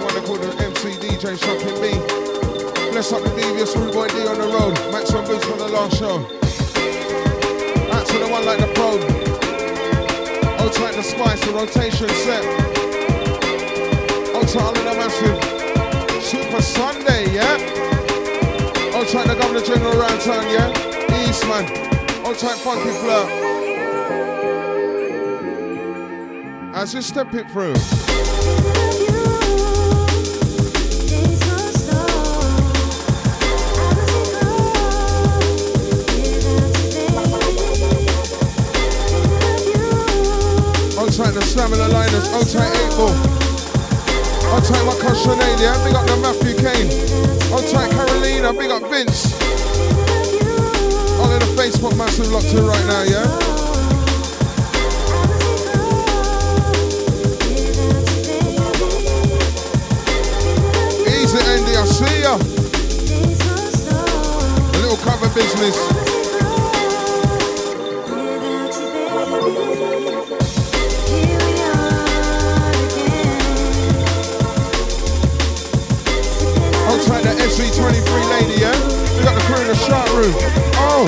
they call the MC DJ Shocking B. Bless up the devious Rude Boy D on the road. Maximum Boots for the last show. Out to the one like the probe. Old tight the spice, the rotation set. Old tight all in the massive. Super Sunday, yeah? Old tight the Governor General around town, yeah? Eastman. Old tight Funky Flirt. As you step it through. Old tight the Stamina Liners, old tight 8 Ball. Old tight my cousin Sinead, yeah? Big up the Matthew Kane. Old tight Carolina, big up Vince. All in the Facebook massive locked in right now, yeah? Easy Andy, I see ya. A little cover business. Outside the SC23 lady, yeah? We got the crew in the shot room. Oh!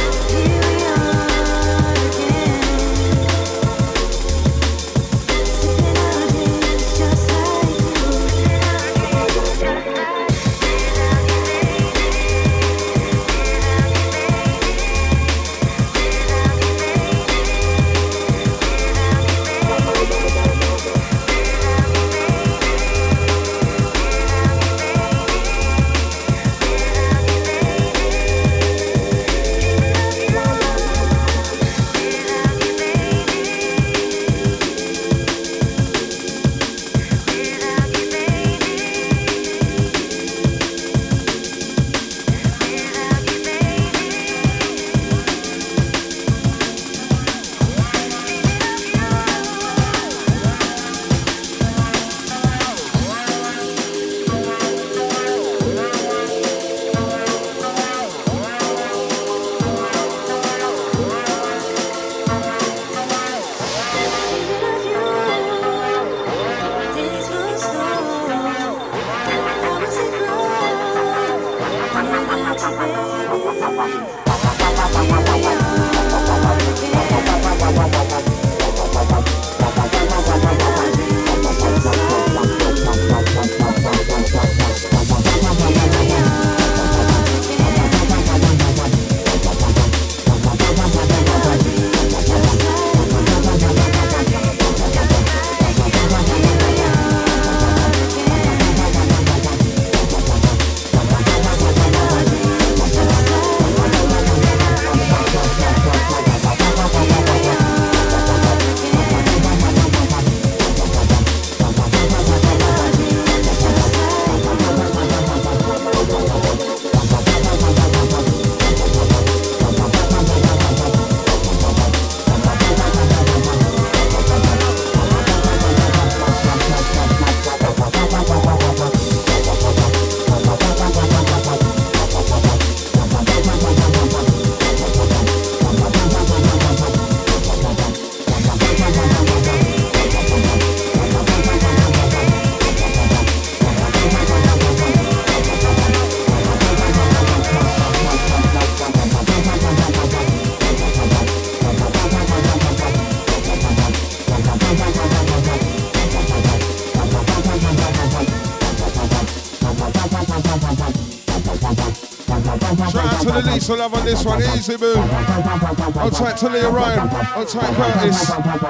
So love on this one, easy boo. Hold tight to Leah Ryan, hold tight Curtis.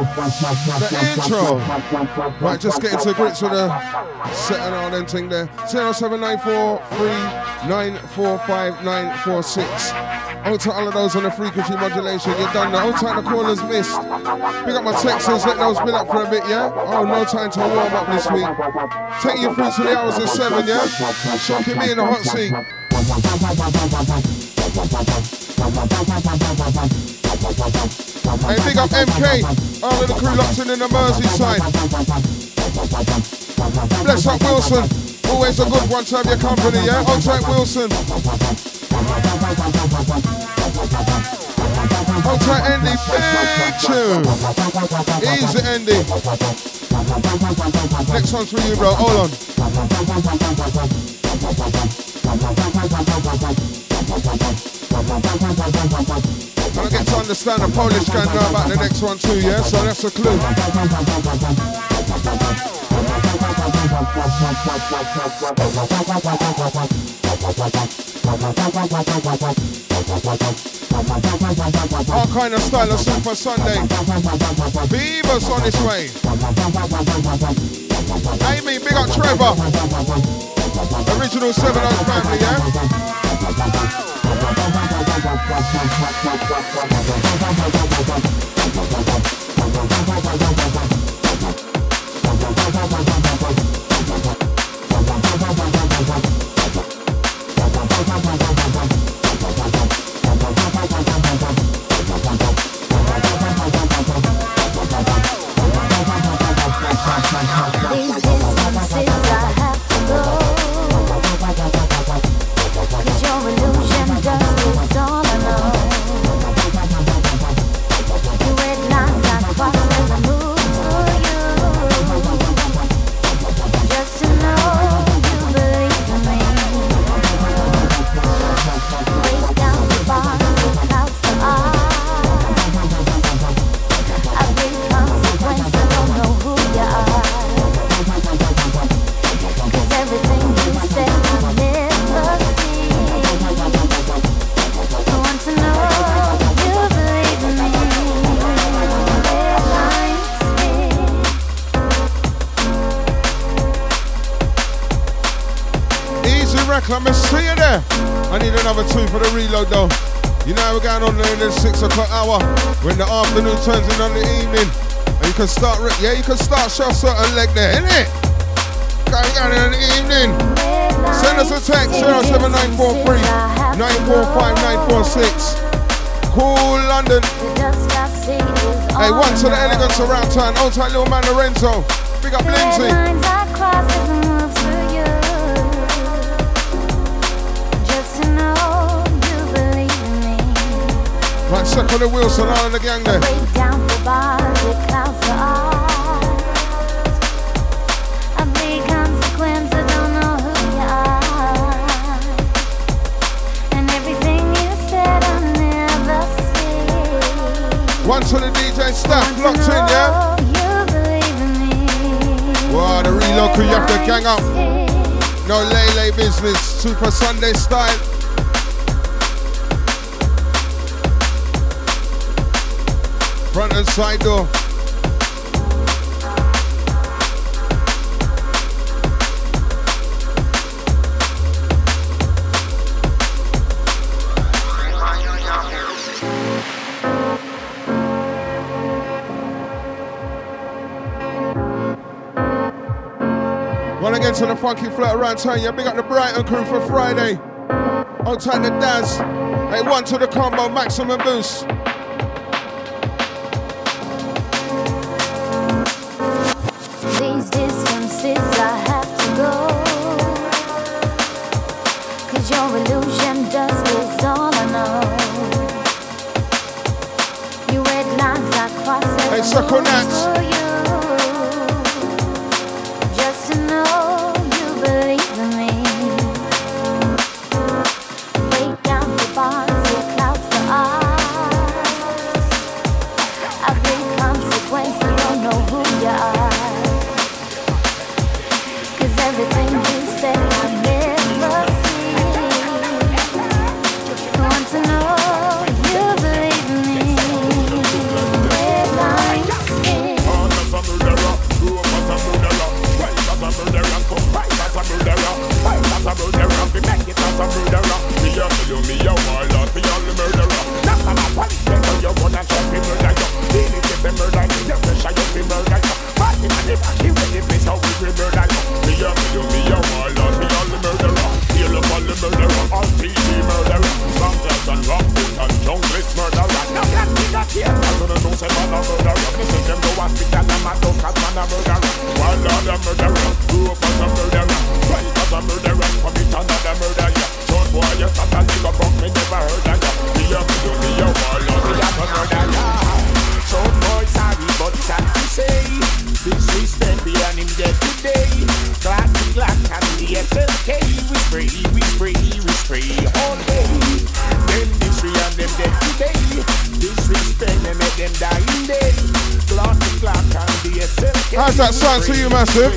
The intro. Right, just getting to grips with the set and all them thing there. 07943945946. Hold tight all of those on the frequency modulation. You're done now. Hold tight the callers missed. Pick up my Texans, let those build up for a bit, yeah? Oh, no time to warm up this week. Taking you through to the hours of 7, yeah? Shocking me in the hot seat. Hey, big up MK, all of the crew locked in the Merseyside. Bless up Wilson, always a good one to have your company, yeah? Hold tight Wilson. Hold tight Andy, big tune. Easy Andy. Next one's for you, bro, hold on. I get to understand the Polish can know about the next one too, yeah? So that's a clue. Our kind of style of Super Sunday. Beavers on its way. Amy, big up Trevor. Original 7 Oaks family, yeah? Let me see you there. I need another 2 for the reload though. You know we're going on in the 6 o'clock hour when the afternoon turns in on the evening. And you can start, you can start show certain leg there, innit? Going in the evening. Send us a text 07943 945 946. Cool London. Hey, one to the elegance around town. Old tight little man Lorenzo. Big up Lindsay. Right, second the Wilson, all of the gang there. One to the DJ staff, locked in, yeah? Wow, the reload crew, you have to gang up. No lay business, Super Sunday style. Front and side door. Wanna get to the funky flirt around town, yeah, big up the Brighton crew for Friday. On time the Daz. Hey, one to the combo, maximum boost. These distances I have to go, 'cause your illusion dust is all I know. You red lines I cross every Circle Nats. for you. Just to know you believe in me. Break down the bars, it clouds the eyes. I bring consequences, don't know who you are. Everything you said I never see. Want to know you believe in me. Red lines. spray all day. Them this and them dead today. Disrespect them, make them die in day. Clock and the SLK. How's that sound to you, Massive?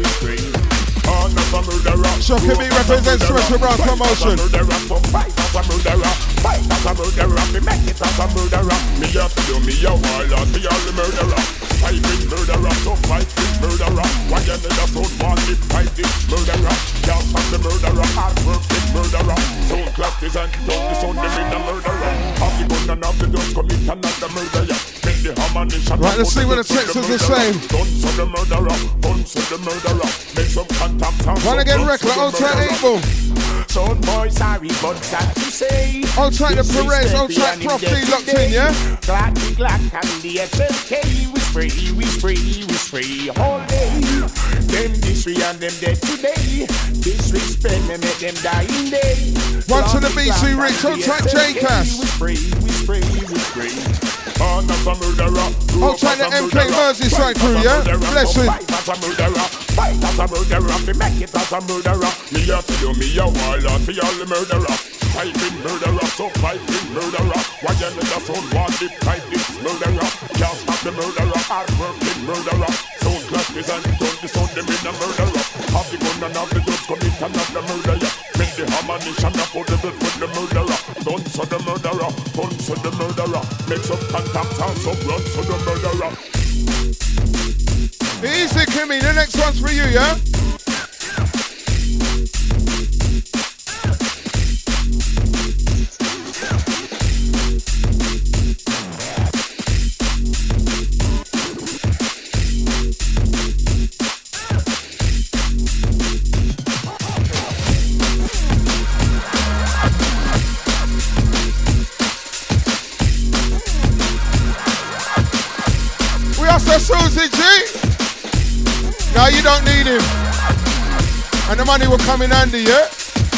Shocking me represents Special Brown Promotion. Fight as a murderer, me make it as a murderer. Me have to do me a while out, me all the murderer. Fight with murderer, so fight with murderer. Why you never don't want to fight this murderer? Can't stop the murderer, hard work with murderer. Don't clap this and don't disown them in the murderer. Have the gun and have the guns, commit another murderer. Right, let's see what the text is the same. Wanna get regular, old tight April. Son boy, sorry, but that to say. Old tight the Perez, old tight Prof D locked in, yeah? Glock and the SLK. We spray all day. Them this and them dead today. Disrespect me, make them die in day. One to the BC Rich, old tight J-Cast. We spray. On a murderer. Old tight the MK Merseyside crew, yeah? Blessing. Fight as a murderer, me make it as a murderer. Me have to do me a while out for all the murderer. Fight with murderer, so fight with murderer. Why you never don't want to fight this murderer? Can't stop the murderer, hard working murderer. Don't clash this and don't disown them in a murderer. Have the gun and have the guns, commit another murderer. Make the ammunition affordable for the murderer. Don't so the murderer, don't so the murderer. Make some contacts and some blood so the murderer. Easy, Kimmy, the next one's for you, yeah? We also Susie G. Now you don't need him. And the money will come in handy, yeah?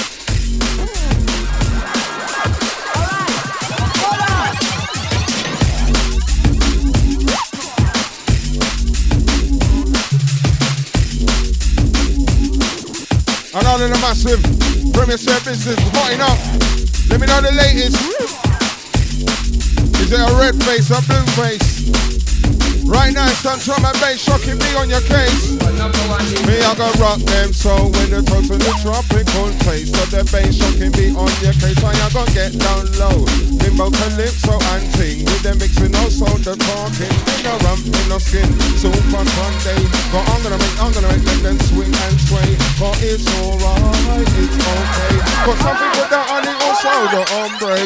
And all in the Massive Premier Services, hot enough. Let me know the latest. Is it a red face or blue face? Right now, some drum and bass shocking me on your case. Me, I go rock them, so when the toast in the tropical place, so the bass shocking me on your case. I gonna get down low, limbo calypso and ting, with them mixing also the talking. In no rump, in no skin, super Sunday. But I'm gonna make them then swing and sway. But it's alright, it's okay. But some people that on it also the ombre.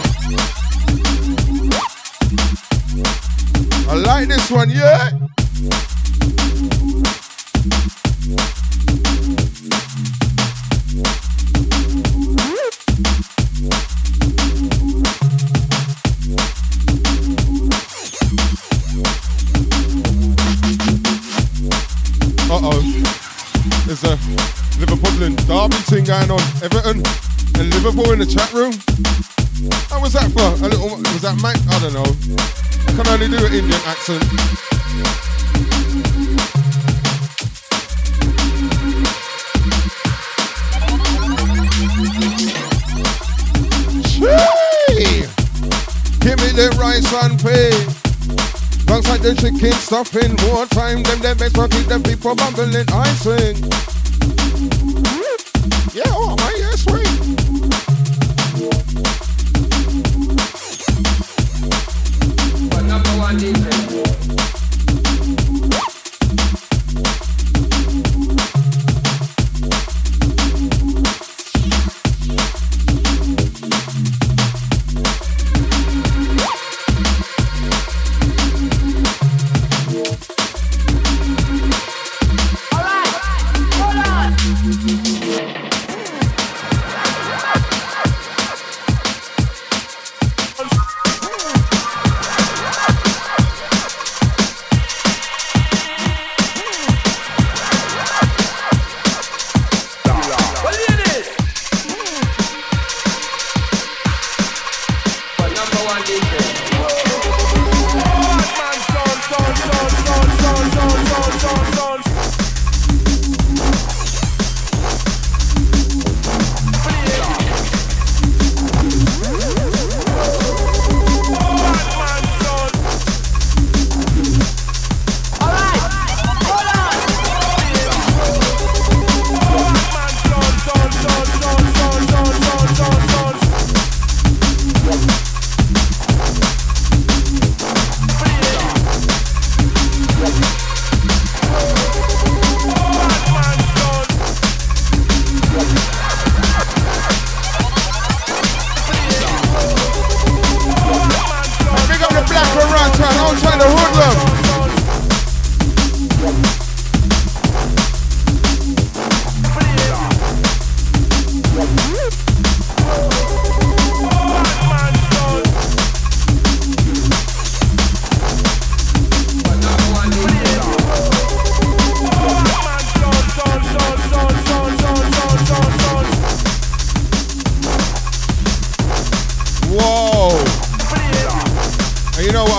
I like this one, yeah? Uh-oh. There's a Liverpool derby thing going on. Everton and Liverpool in the chat room. What was that for? Was that Mike? I don't know. I can only do an Indian accent. Chee! Give me the rice and pay. Looks like the chicken stuffing. More time than the best will keep the people bumbling. I sing. Yeah, oh my, yeah, sweet.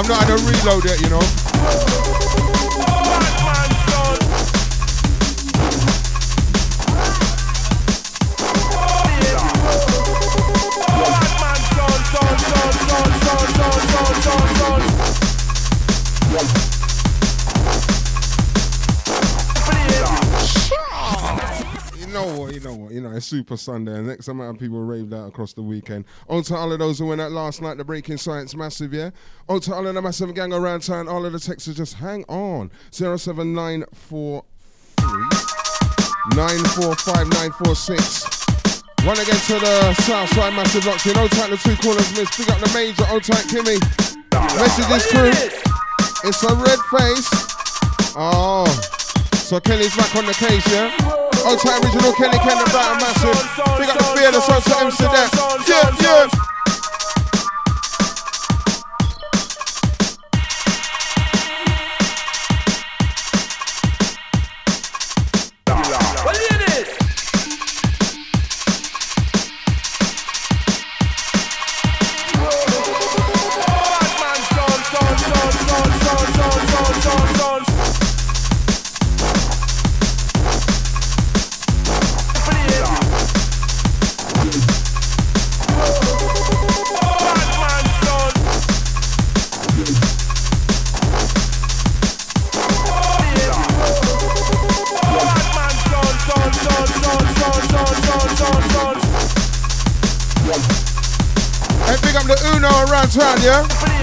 I'm not had a reload yet, you know. You know, it's Super Sunday, and next amount of people raved out across the weekend. On to all of those who went out last night, the Breaking Science Massive, yeah? On to all of the massive gang around town, all of the texts, just hang on. 07943 945 946. One again to the Southside Massive Rocks in. Old tight the two corners miss. Big up the major, old tight Kimmy. Messages crew. It's a red face. Oh. So Kelly's back on the case, yeah? Old tight original Kelly Ken the Brighton Massive. Big up the fearless, old tight Amsterdam. Yeah, yeah. Town, yeah?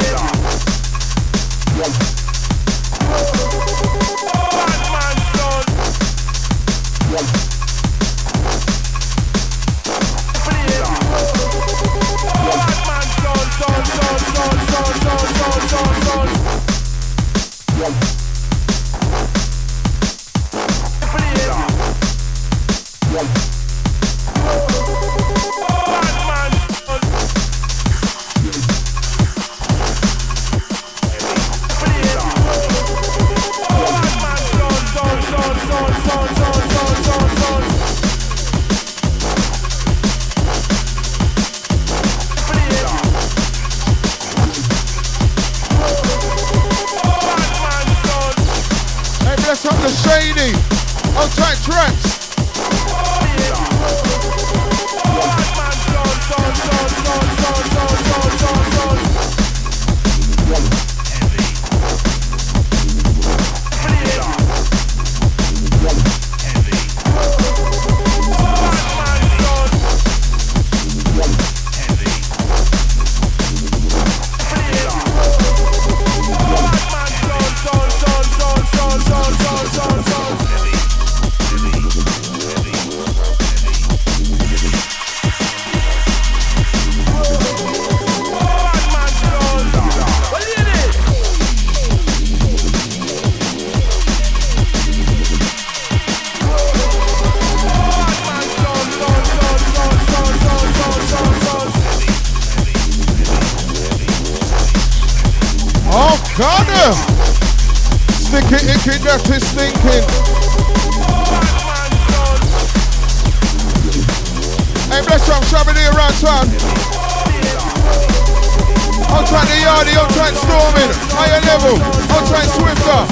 Dirty stinking. Hey, bless you, I'm shoving it around town. I'll try the Yardie, I'll try Storming. Higher level, I'll try Swifter.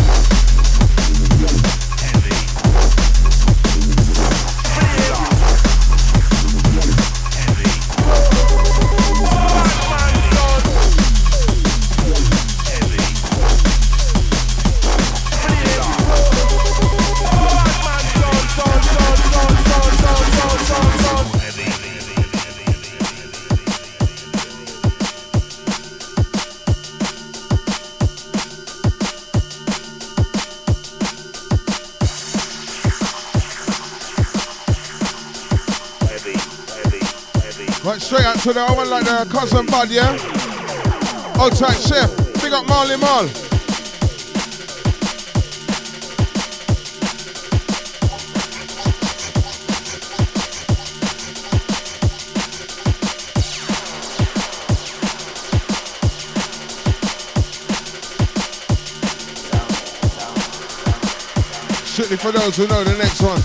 Straight out to the one like the cousin bud, yeah? Old tight chef, big up Marley Marl. Strictly for those who know the next one.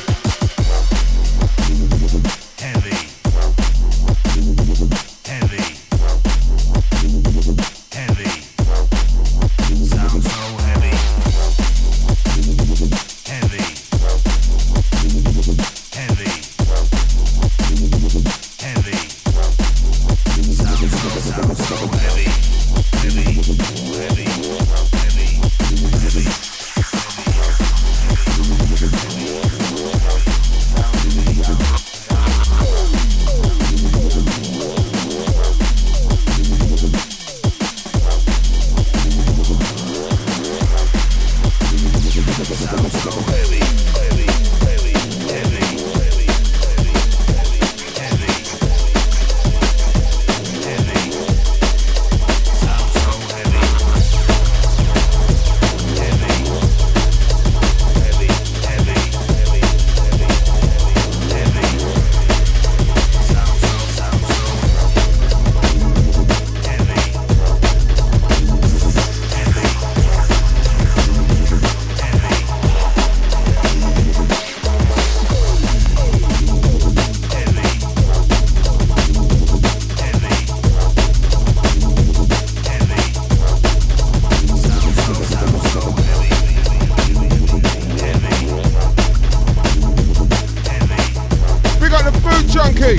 Funky.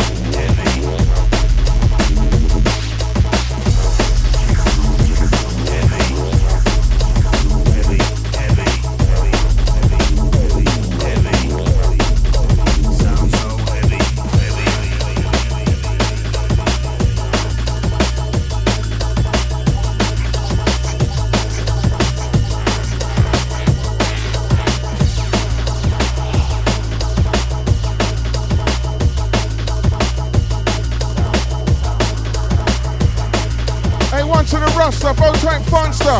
To the Rasta, Boatwright Funster.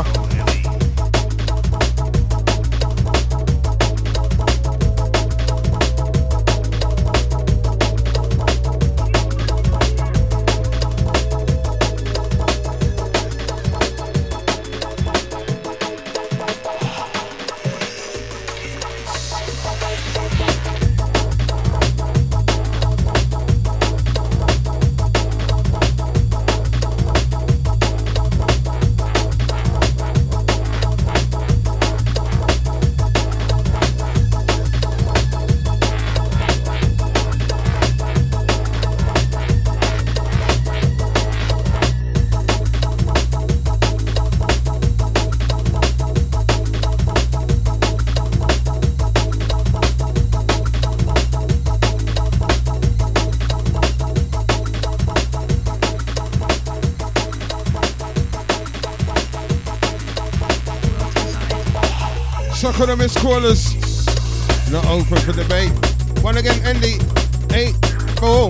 Suck on the missed callers. Not open for debate. One again, Andy. 8-4.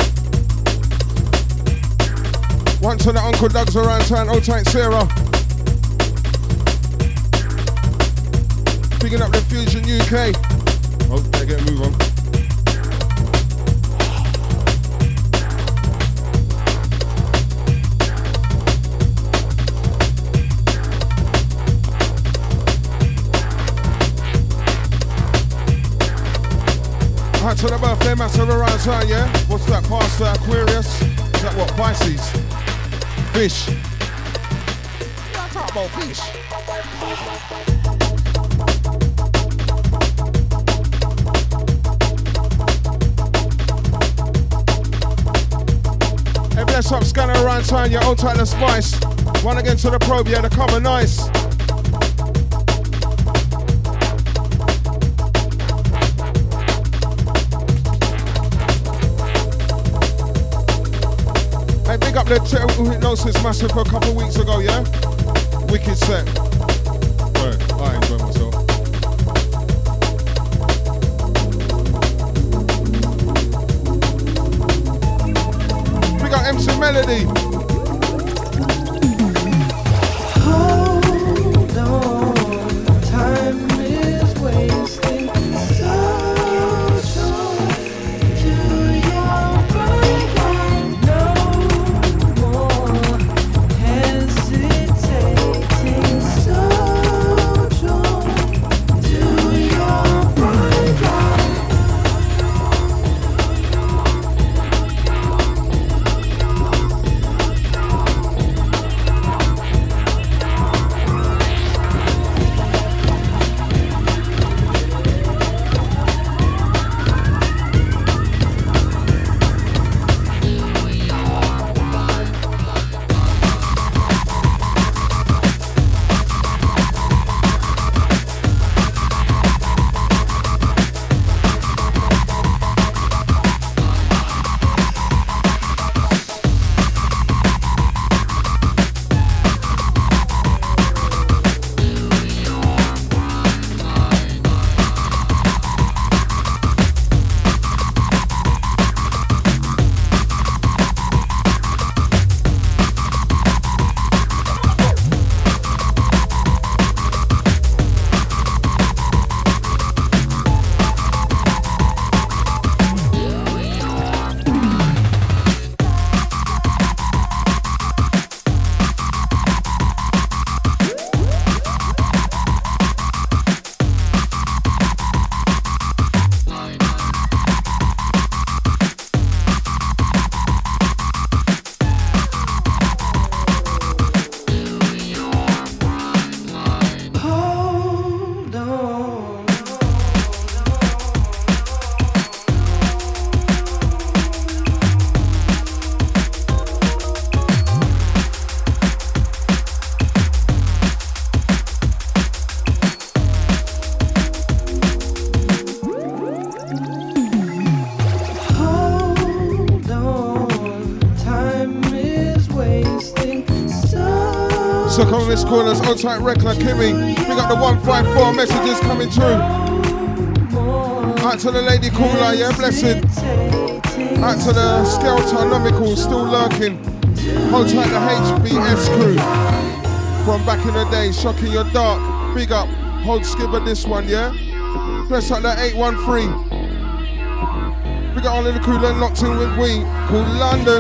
One to the Uncle Doug's around town. Old tight Sarah. Picking up the Fusion UK. Oh, better get a move on. To the birthday massive around town, yeah? What's that, Pastor Aquarius? Is that what, Pisces? Fish. I talk about fish. Hey, bless up, scanner around town, yeah? Old tight and spice. One again to the probe, yeah? The cover, nice. Big up the Hypnosis Massive for a couple of weeks ago, yeah? Wicked set. Right, I enjoy myself. We got MC Melody. Hold on, time is wasting. So come Miss Corners, on tight Rekla, Kimmy. We got the 154 messages coming through. Out to the lady caller, yeah, blessed. Out to the Skeletonomical, still lurking. Hold tight the HBS crew. From back in the day, shocking your dark. Big up, hold skipper this one, yeah? Bless up that 813. We got all in the crew then locked in with we, called London.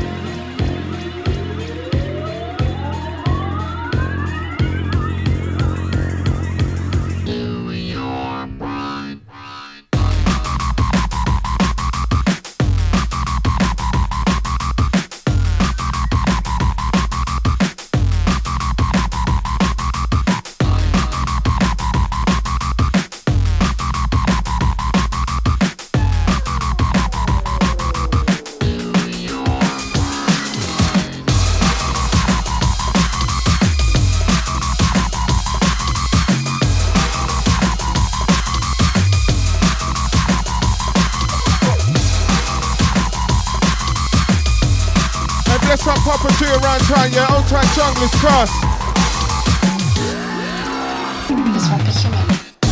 Around town, yeah, old time junglers cross. This won't be human.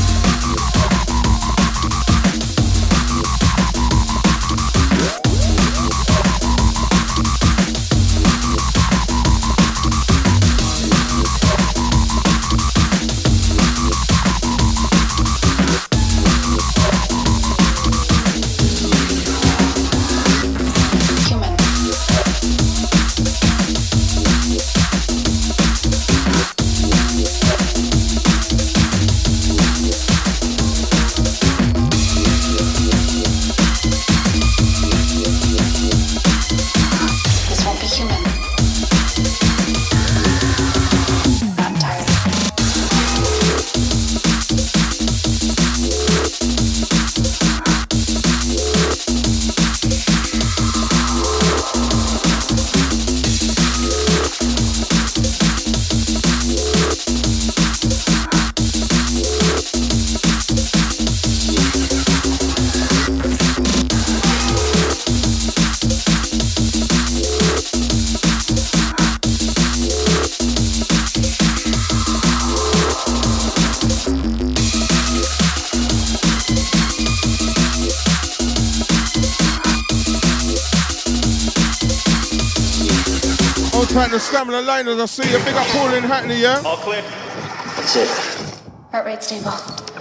The stamina liners, I see you. Big up Paul in Hackney, yeah? All clear. That's it. Heart rate stable.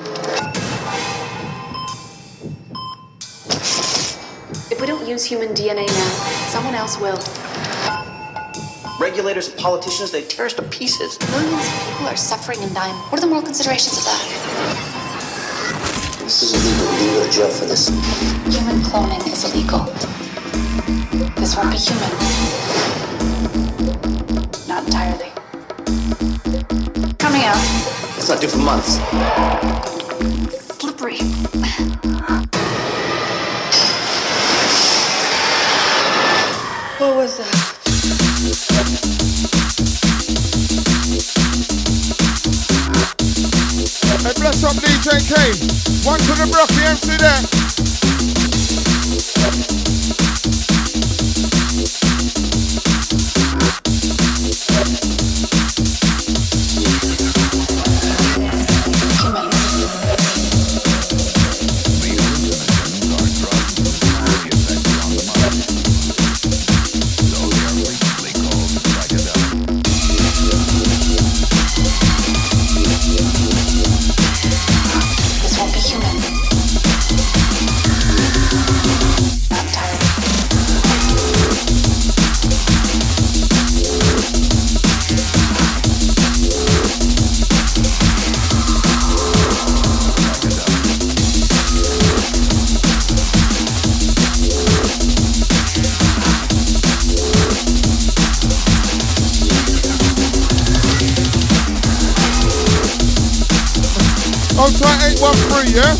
If we don't use human DNA now, someone else will. Regulators and politicians, they tear us to pieces. Millions of people are suffering and dying. What are the moral considerations of that? This is illegal. You go to jail for this. Human cloning is illegal. This won't be human. Not entirely. Coming out. It's not due for months. Slippery. What was that? Hey, bless up DJ Kane. One to the Brocky MC there. On track 813, yeah?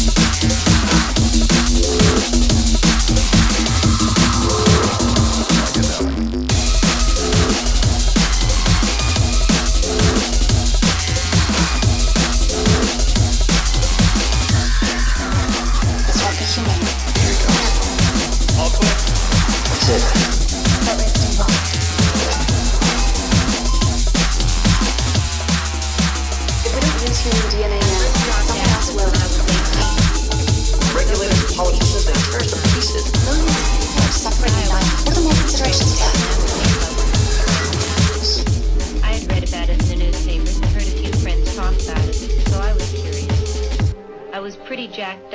This won't be human. All clear. That's it. Heart rate stable.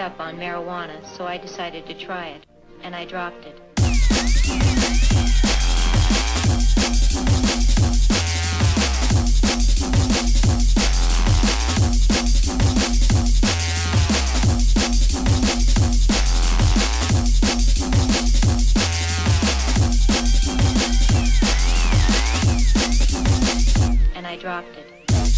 up on marijuana, so I decided to try it, and I dropped it. And I dropped it.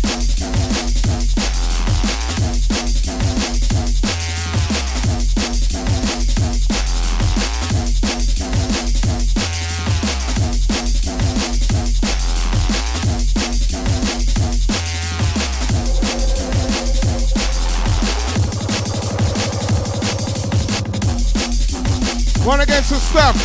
One against the stuff.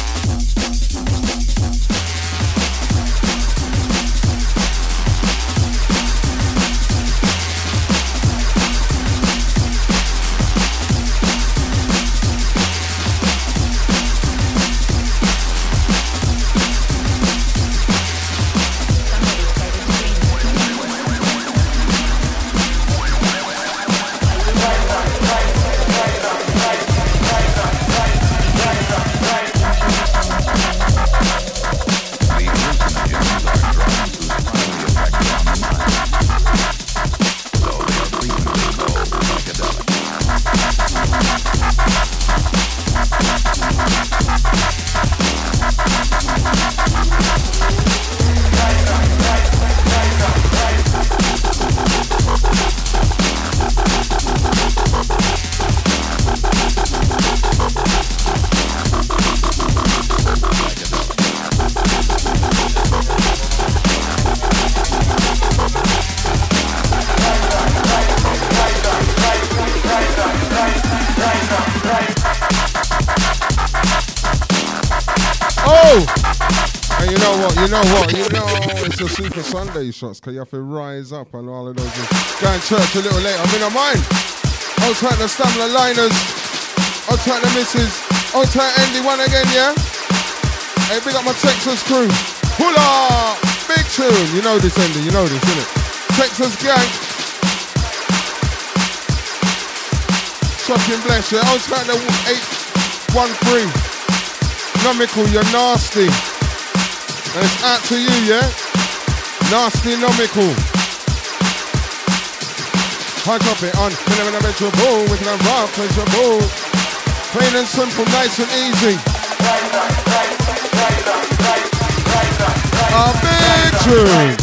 You know it's a Super Sunday shots, because you have to rise up and all of those things. Going to church a little later. I mean, I mind. I'll try the Stamler Liners. I'll try the Misses. I'll try Andy one again, yeah? Hey, big up my Texas crew. Hula! Big tune. You know this, Andy. You know this, innit? Texas gang. Shocking bless, yeah? I'll try the 813. Nomical, you're nasty. And it's out to you, yeah? Nasty nomical. I drop it on whenever I make your ball, with a rock, with your ball. Plain and simple, nice and easy. A big tune.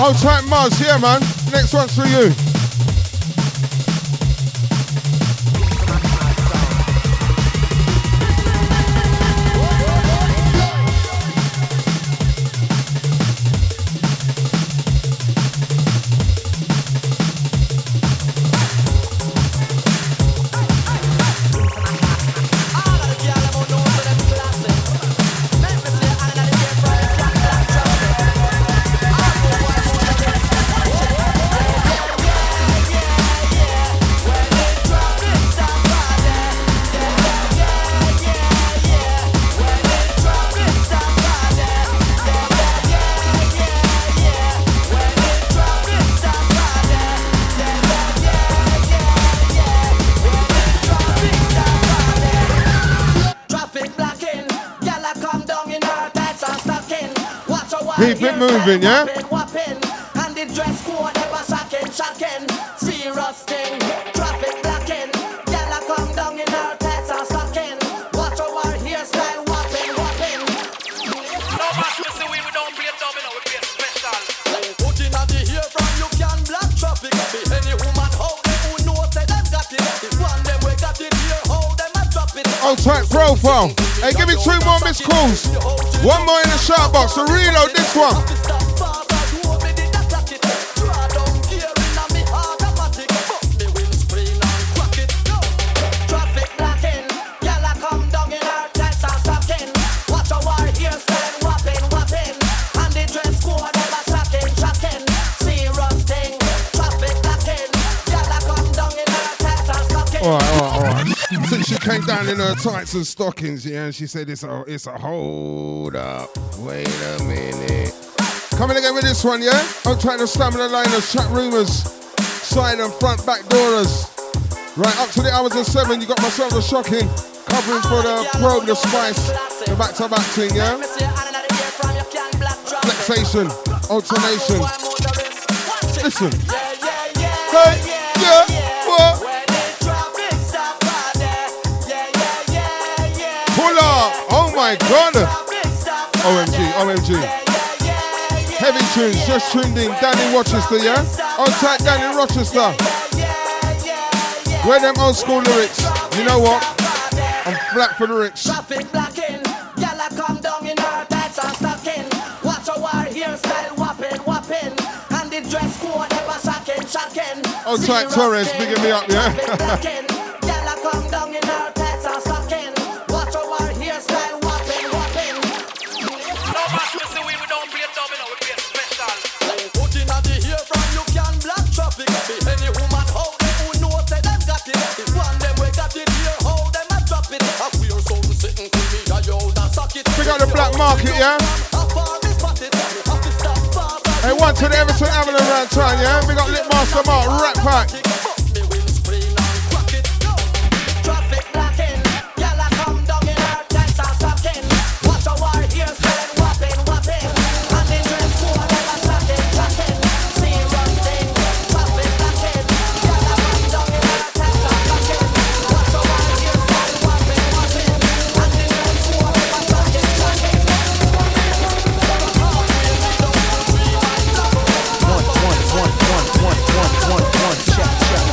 Hold tight, Muzz. Yeah, man. Next one's for you. Keep it moving, yeah? And the dress code ever shocking. Serious thing. Traffic blocking. Gyal come down in her pants and stocking. Watch our hairstyle whopping. No match we see we don't play domino, we play special. Putting on the hair from you can block traffic. Any woman how they who know say them got it. If one them we got it here, how them a drop it. Hold tight, profile. Hey, give me 2 more missed calls. 1 more in the shout box. So reload this one. Alright. So she came down in her tights and stockings, yeah, and she said it's a hold up. Wait a minute. Coming again with this one, yeah? I'm trying to stamina liners, chat rumors, side and front, back doorers. Right, up to the hours of 7, you got myself a shocking. Covering for the probe, the spice, the back-to-back thing, yeah? Flexation, alternation. Listen. Hey, yeah, what? Pull up! Oh my god! OMG. Heavy tunes, just tuned in. Danny Rochester, yeah? On tight, Danny Rochester. Where them old school lyrics? You know what? I'm flat for the lyrics. Traffic blocking, gyal come down in her tights and stocking. Watch our hairstyle whopping. And the dress code ever shocking. On tight, Torres, bigging me up, yeah? Gyal come down in her tights and stocking. Watch our hairstyle whopping. No match we see we don't play domino, we play special. Putting on the hair from you can block traffic. Any woman how they who know say them got it. If one them we got it here, how them a drop it. A weird soul sitting to me, a yo that suck it. Pick up the black market, yeah? Hey, one to the Everton Avalon round town, yeah? We got Lit Master Mark, Rat Pack. Traffic blocking, gyal come down in her tights and stocking. Watch our hairstyle whopping. And the dress code ever shocking. Serious thing, traffic blocking, gyal come down in her tights and stocking. Watch our hairstyle whopping. And the dress code ever shocking. One, check.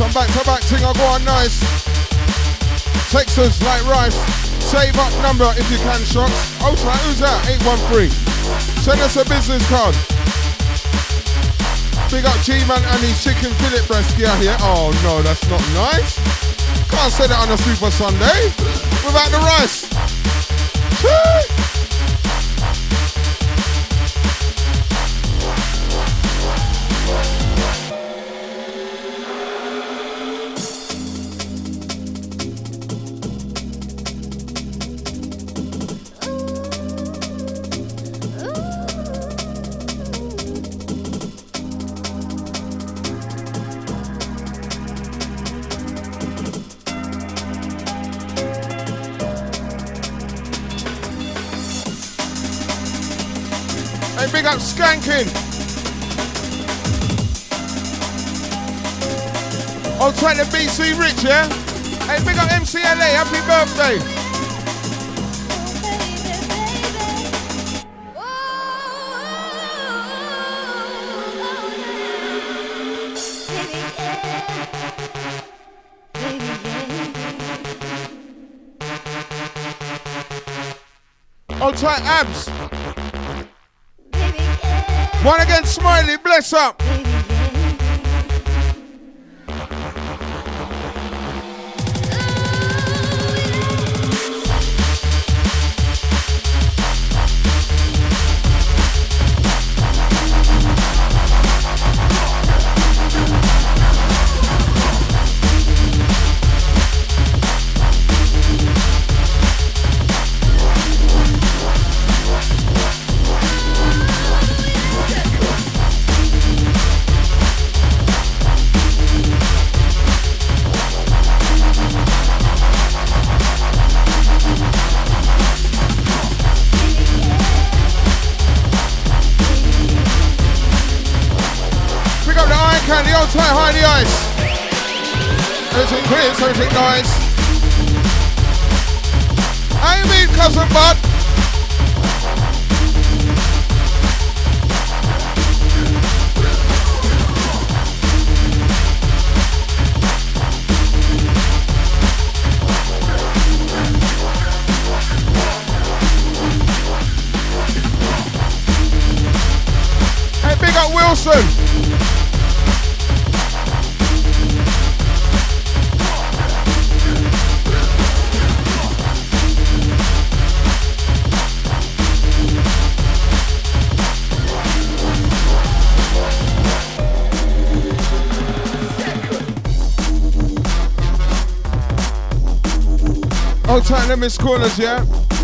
Some back-to-back thing, I'll go on nice. Text us like rice. Save up number if you can, Shocks. Oh, so who's that? 813. Send us a business card. Big up G-Man and his chicken fillet breast gear here. Oh no, that's not nice. Can't say that on a Super Sunday without the rice. Chee! Big up Skanking. I'll try to BC Rich, yeah? Hey, big up MCLA, happy birthday. I'll try Abs. One again, Smiley, bless up. High the ice. Everything crisp, everything nice. How you mean, cousin bud? Hey, big up Wilson. Hold tight, them is corners, yeah?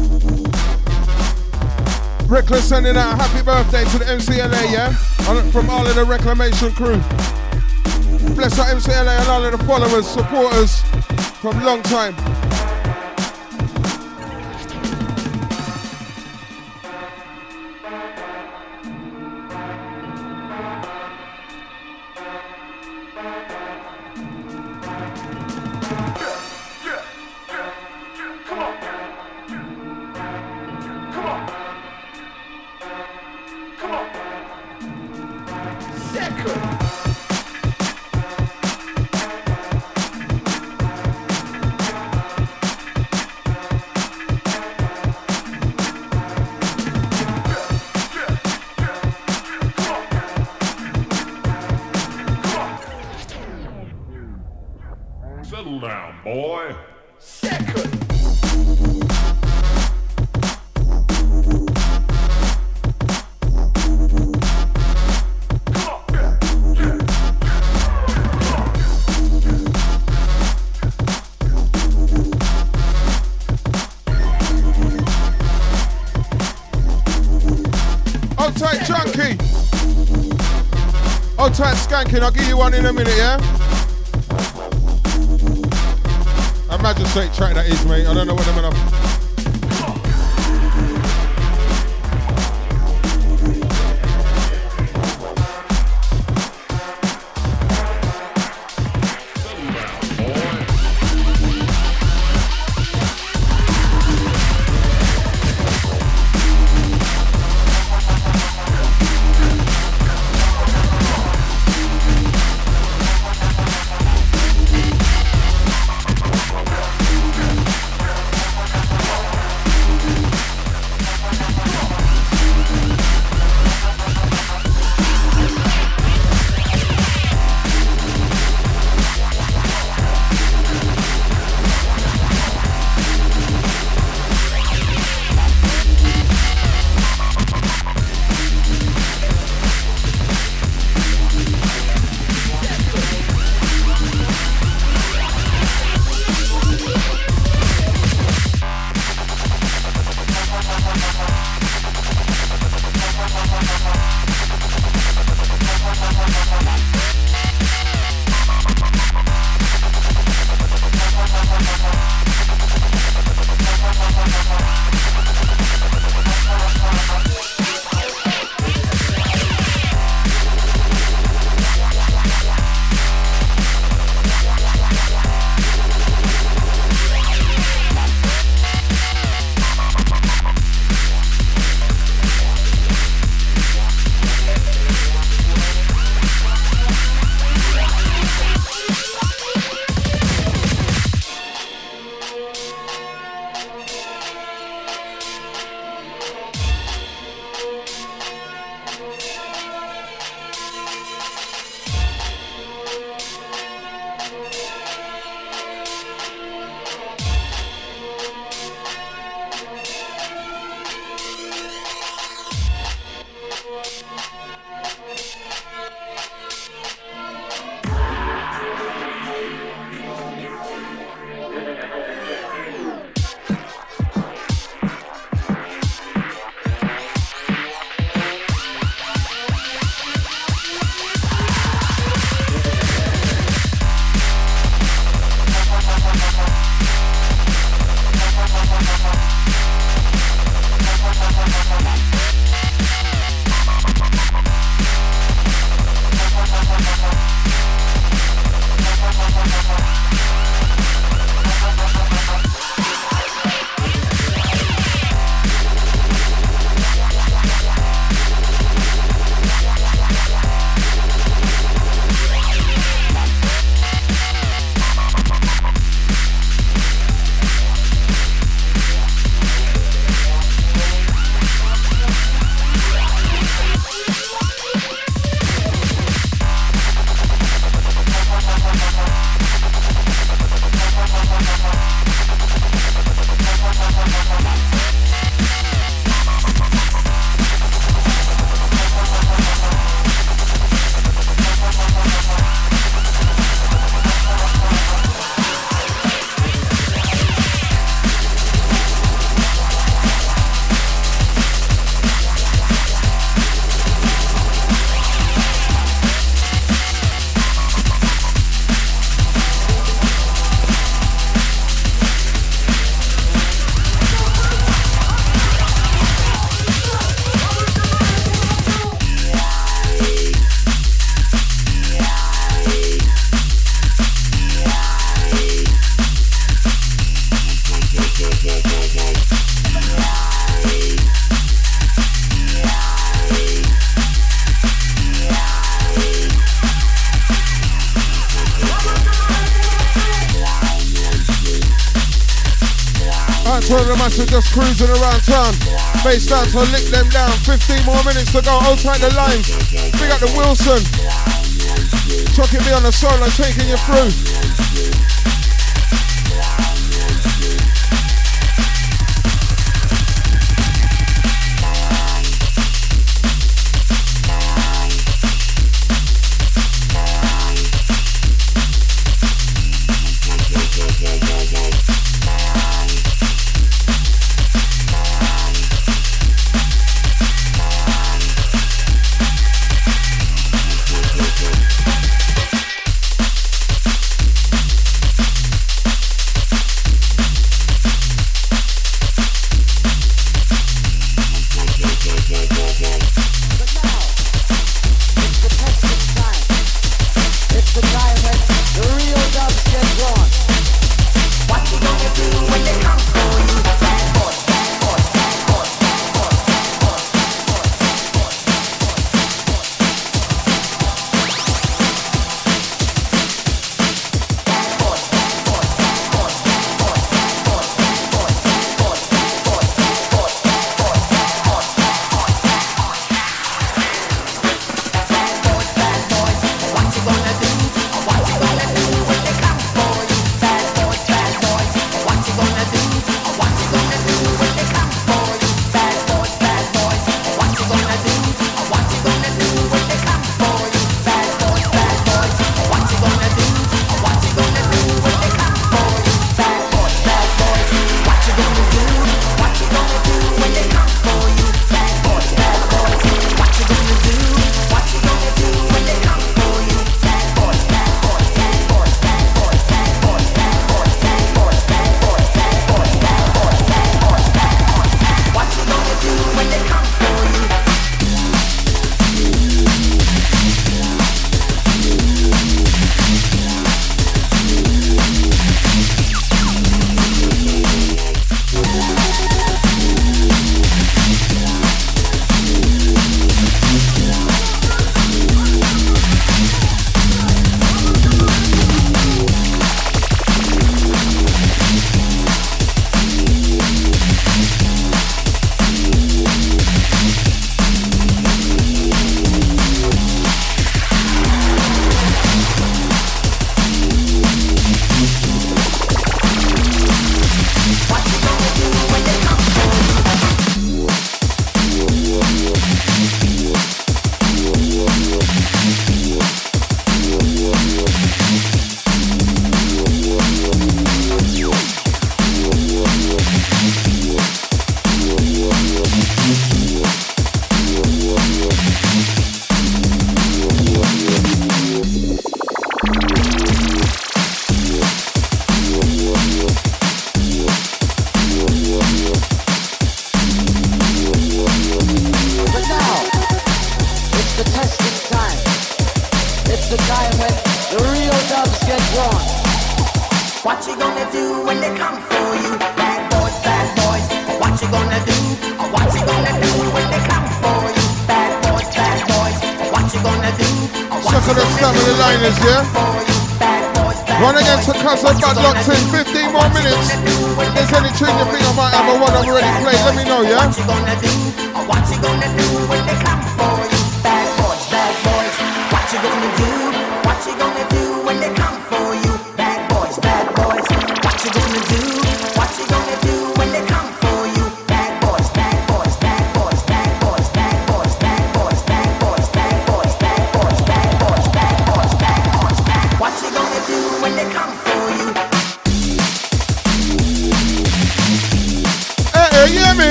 Reckless sending out a happy birthday to the MCLA, yeah? From all of the Reclamation crew. Bless our MCLA and all of the followers, supporters from long time. Settle down, boy. Second. Hold tight, Junkie. Hold tight, Skanking. I'll give you one in a minute, yeah? A magistrate track that is, mate. I don't know what I'm gonna. to all the massive just cruising around town. Bass down to lick them down. 15 more minutes to go. Hold tight the lines. Big up the Wilson. Chucking me on the solo, taking you through.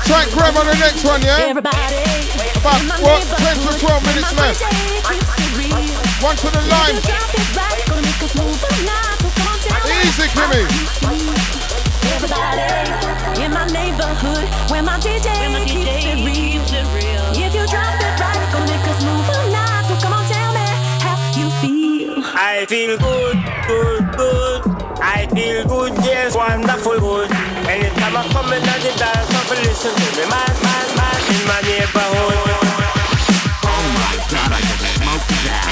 tight grab on the next one, yeah? About, what, 10 to 12 minutes left. One to the line. Easy, Kimmy. Everybody in my neighborhood, where my DJ keeps it real. If you drop it right, gonna make us move all night. So come on, tell me how you feel. I feel good, good, good. I feel good, yes, wonderful good. Anytime I come in at the dance, I feel listen to me, man, in my neighborhood. Oh my God, I just smoked that.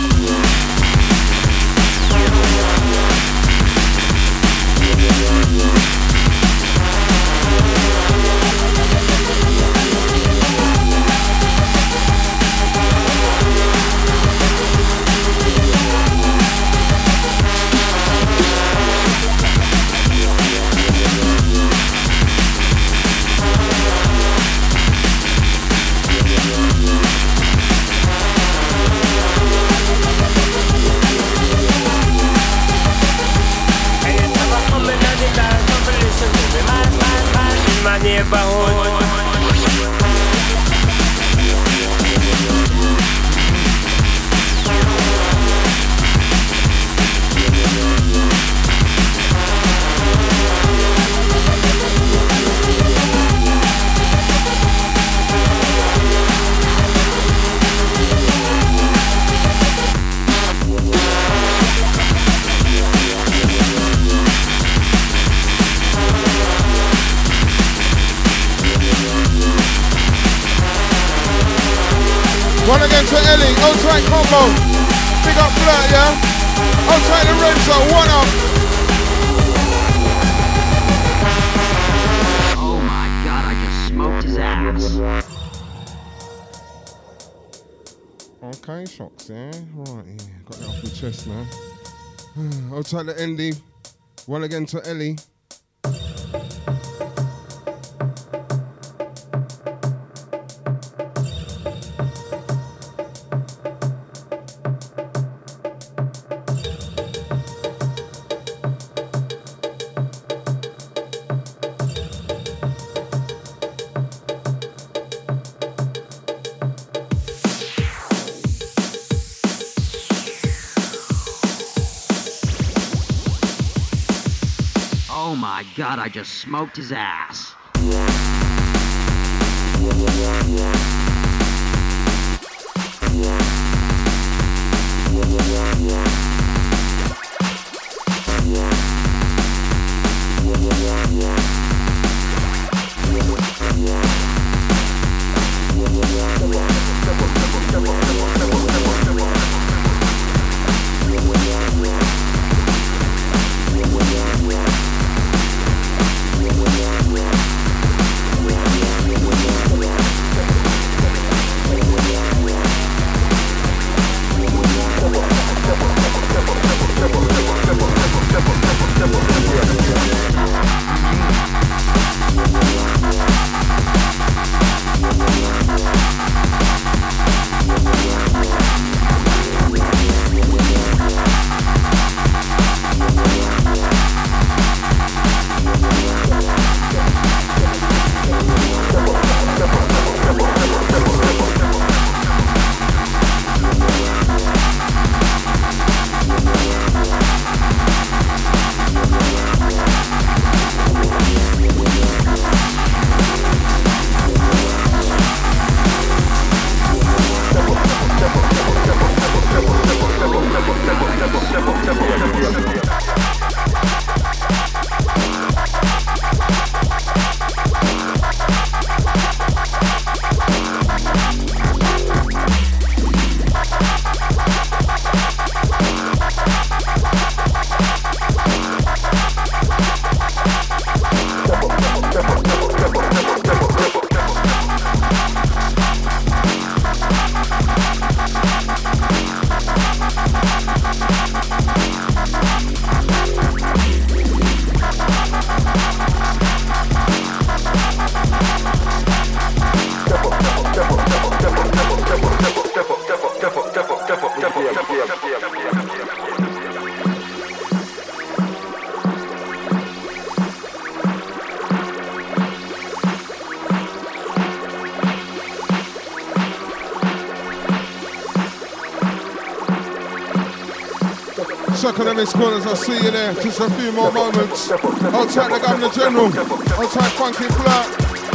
My neighborhood. One again to Ellie, outside combo. Big up Flirt, yeah? Outside Lorenzo, one up. Oh my God, I just smoked his ass. Okay, shocks, yeah? Right, yeah, got that off my chest now. Outside the Andy, one again to Ellie. Oh my God, I just smoked his ass. stuck on them corners, I'll see you there. Just a few more moments. Outside the Governor General. Outside Funky Black.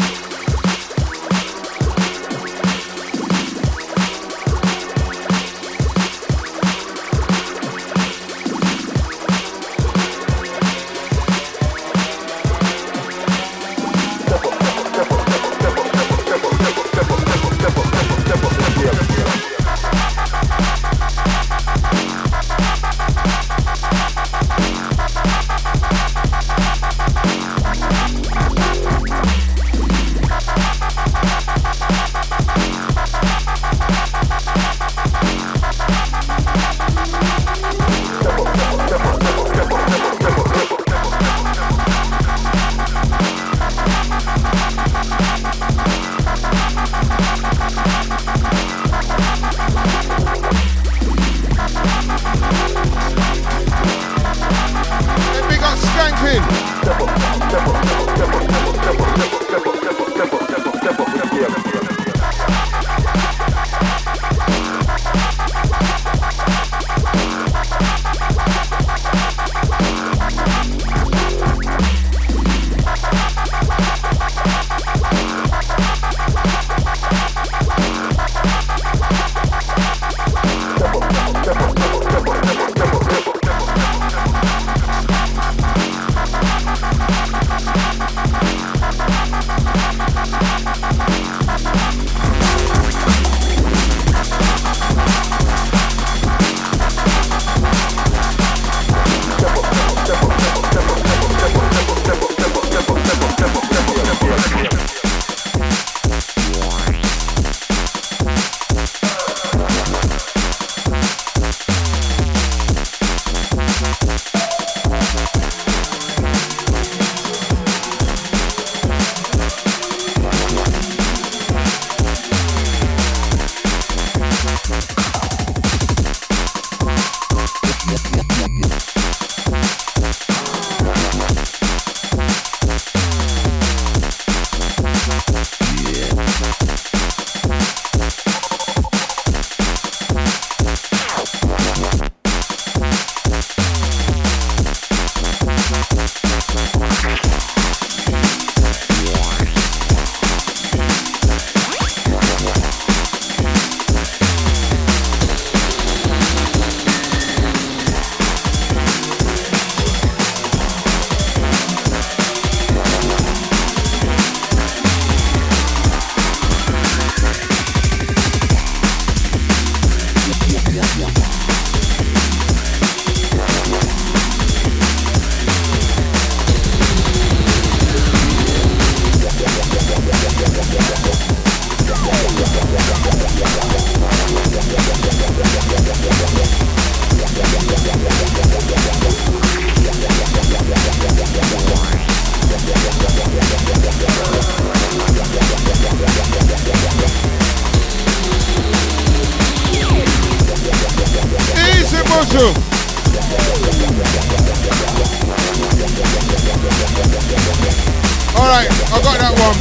Alright, I got that one.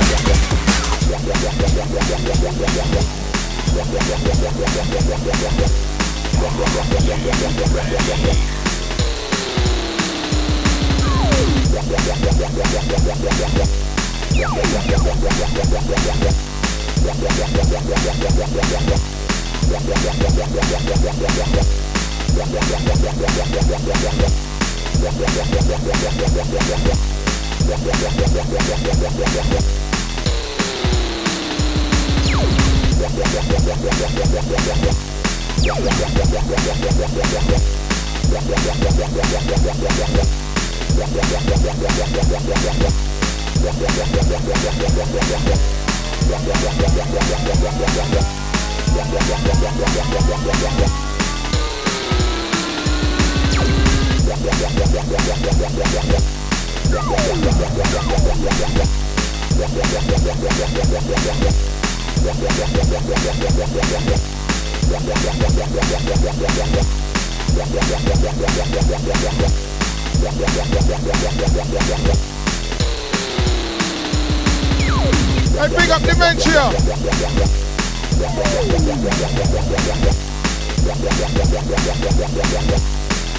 Hey, big up Dementia.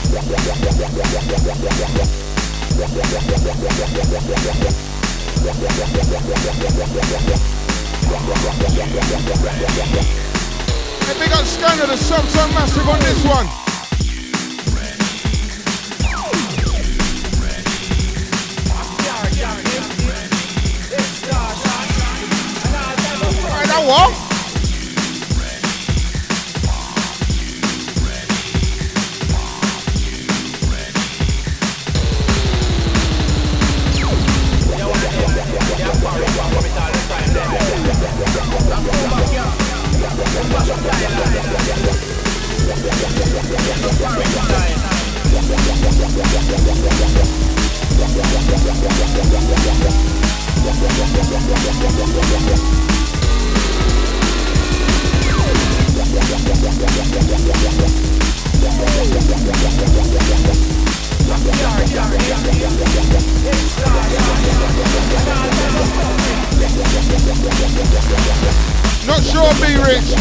Hey, big up Scanner, the subs are massive on this one. Alright, that what? Not sure, be rich.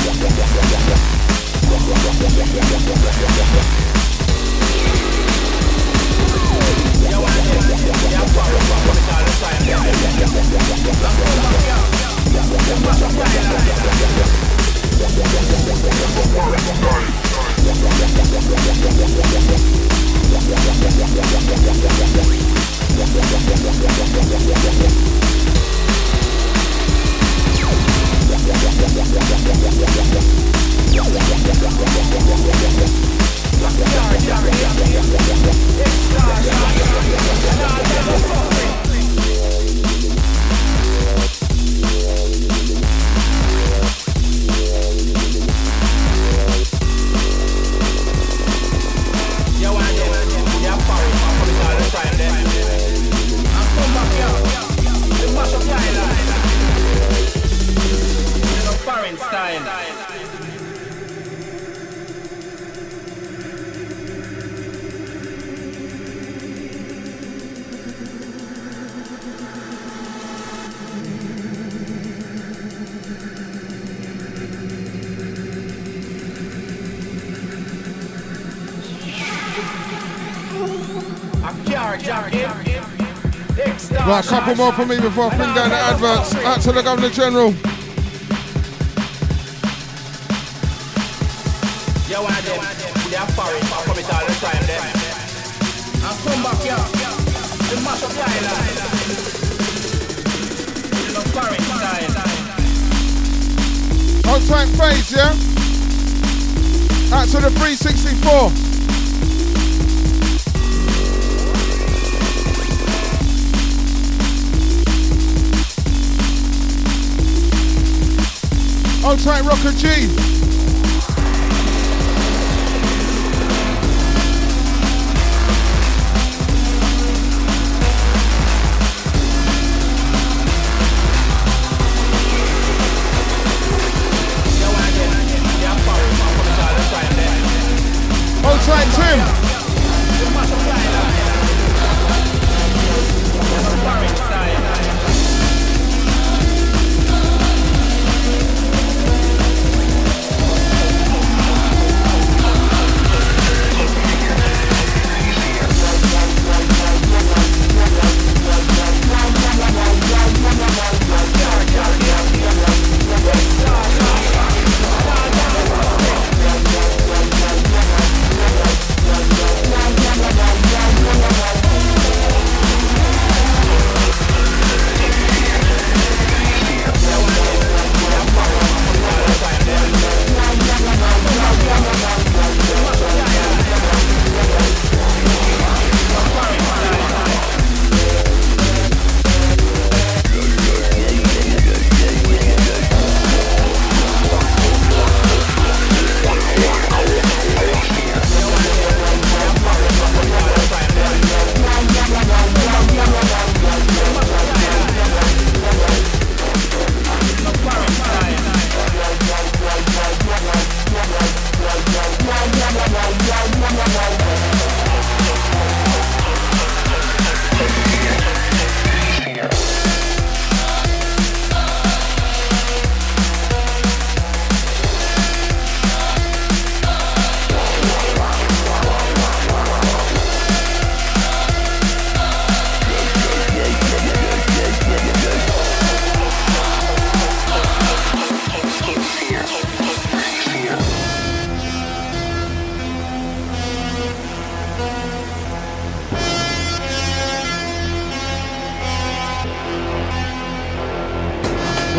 Right, a couple more for me before I fling down the adverts. Out to the Governor General. Hold tight phase, yeah? Out to the 364. Hold tight, Rocker G. Hold tight, Tim.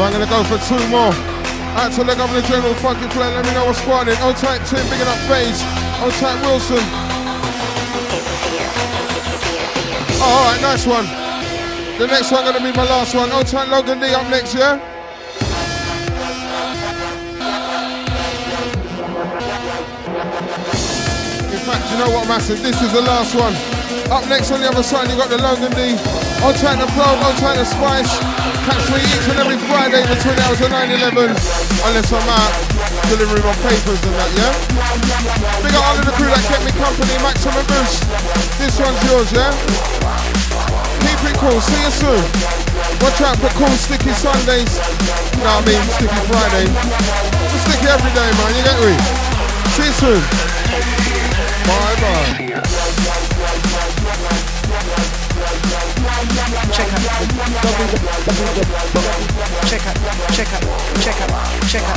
Well, I'm gonna go for 2 more. Out to the Governor General Funky Play, let me know what's squatting. Old tight Tim, bigging up FaZe. Old tight Wilson. Oh, alright, nice one. The next one gonna be my last one. Old tight Logan D up next, yeah? In fact, you know what, Massive? This is the last one. Up next on the other side, you got the Logan D. Old tight the Pro, old tight the Spice. Catch me each and every Friday between the hours of 9-11. Unless I'm out delivering my papers and that, yeah? Big up all of the crew that kept me company, Maximum Boost. This one's yours, yeah? Keep it cool, see you soon. Watch out for cool sticky Sundays. No, I mean sticky Friday. It's sticky every day, man, you get me? See you soon. Bye-bye. Check out